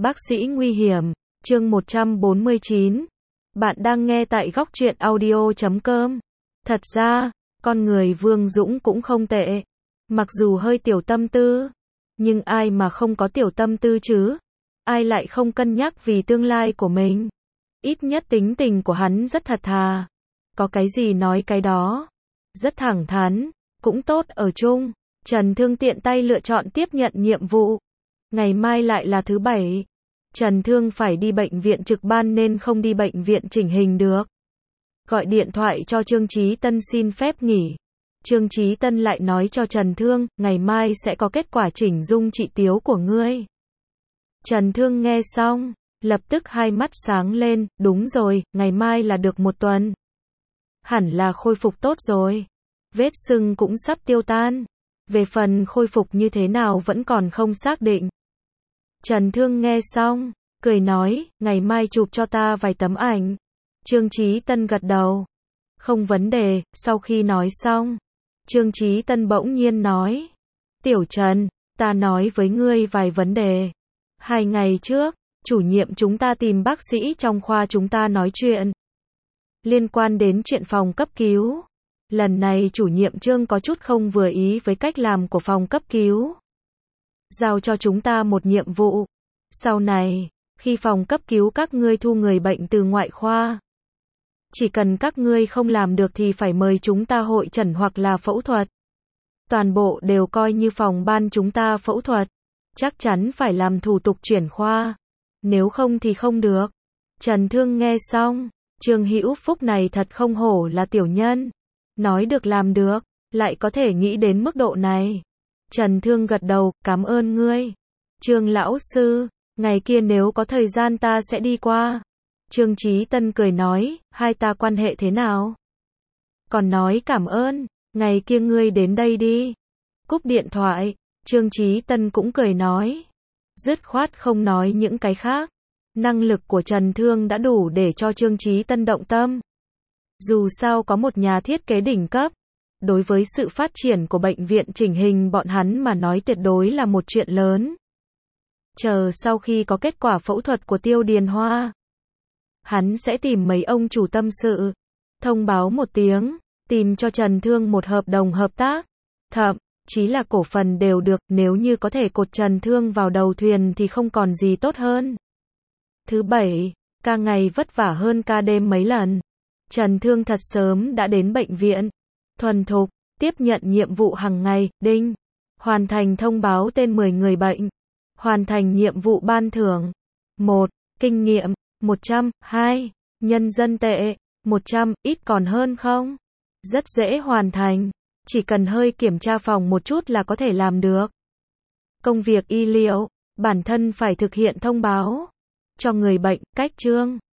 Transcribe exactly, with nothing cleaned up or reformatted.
Bác sĩ nguy hiểm, chương một trăm bốn mươi chín. Bạn đang nghe tại góc truyện audio chấm com. Thật ra, con người Vương Dũng cũng không tệ. Mặc dù hơi tiểu tâm tư, nhưng ai mà không có tiểu tâm tư chứ? Ai lại không cân nhắc vì tương lai của mình? Ít nhất tính tình của hắn rất thật thà. Có cái gì nói cái đó. Rất thẳng thắn, cũng tốt ở chung. Trần Thương tiện tay lựa chọn tiếp nhận nhiệm vụ. Ngày mai lại là thứ bảy. Trần Thương phải đi bệnh viện trực ban nên không đi bệnh viện chỉnh hình được. Gọi điện thoại cho Trương Chí Tân xin phép nghỉ. Trương Chí Tân lại nói cho Trần Thương, ngày mai sẽ có kết quả chỉnh dung trị tiếu của ngươi. Trần Thương nghe xong, lập tức hai mắt sáng lên, đúng rồi, ngày mai là được một tuần. Hẳn là khôi phục tốt rồi. Vết sưng cũng sắp tiêu tan. Về phần khôi phục như thế nào vẫn còn không xác định. Trần Thương nghe xong, cười nói, ngày mai chụp cho ta vài tấm ảnh. Trương Chí Tân gật đầu. Không vấn đề, sau khi nói xong, Trương Chí Tân bỗng nhiên nói, Tiểu Trần, ta nói với ngươi vài vấn đề. Hai ngày trước, chủ nhiệm chúng ta tìm bác sĩ trong khoa chúng ta nói chuyện. Liên quan đến chuyện phòng cấp cứu. Lần này chủ nhiệm Trương có chút không vừa ý với cách làm của phòng cấp cứu. Giao cho chúng ta một nhiệm vụ. Sau này, khi phòng cấp cứu các ngươi thu người bệnh từ ngoại khoa, chỉ cần các ngươi không làm được thì phải mời chúng ta hội chẩn hoặc là phẫu thuật. Toàn bộ đều coi như phòng ban chúng ta phẫu thuật. Chắc chắn phải làm thủ tục chuyển khoa. Nếu không thì không được. Trần Thương nghe xong, Trương Hữu Phúc này thật không hổ là tiểu nhân. Nói được làm được, lại có thể nghĩ đến mức độ này. Trần Thương gật đầu, cảm ơn ngươi. Trương lão sư, ngày kia nếu có thời gian ta sẽ đi qua. Trương Chí Tân cười nói, hai ta quan hệ thế nào? Còn nói cảm ơn, ngày kia ngươi đến đây đi. Cúp điện thoại, Trương Chí Tân cũng cười nói. Dứt khoát không nói những cái khác. Năng lực của Trần Thương đã đủ để cho Trương Chí Tân động tâm. Dù sao có một nhà thiết kế đỉnh cấp. Đối với sự phát triển của bệnh viện chỉnh hình bọn hắn mà nói tuyệt đối là một chuyện lớn. Chờ sau khi có kết quả phẫu thuật của Tiêu Điền Hoa, hắn sẽ tìm mấy ông chủ tâm sự, thông báo một tiếng, tìm cho Trần Thương một hợp đồng hợp tác, thậm chí là cổ phần đều được, nếu như có thể cột Trần Thương vào đầu thuyền thì không còn gì tốt hơn. Thứ bảy, ca ngày vất vả hơn ca đêm mấy lần. Trần Thương thật sớm đã đến bệnh viện, thuần thục, tiếp nhận nhiệm vụ hàng ngày, đinh, hoàn thành thông báo tên mười người bệnh, hoàn thành nhiệm vụ ban thưởng, một, kinh nghiệm, một trăm, hai, nhân dân tệ, một trăm, ít còn hơn không? Rất dễ hoàn thành, chỉ cần hơi kiểm tra phòng một chút là có thể làm được. Công việc y liệu, bản thân phải thực hiện thông báo cho người bệnh, cách chương.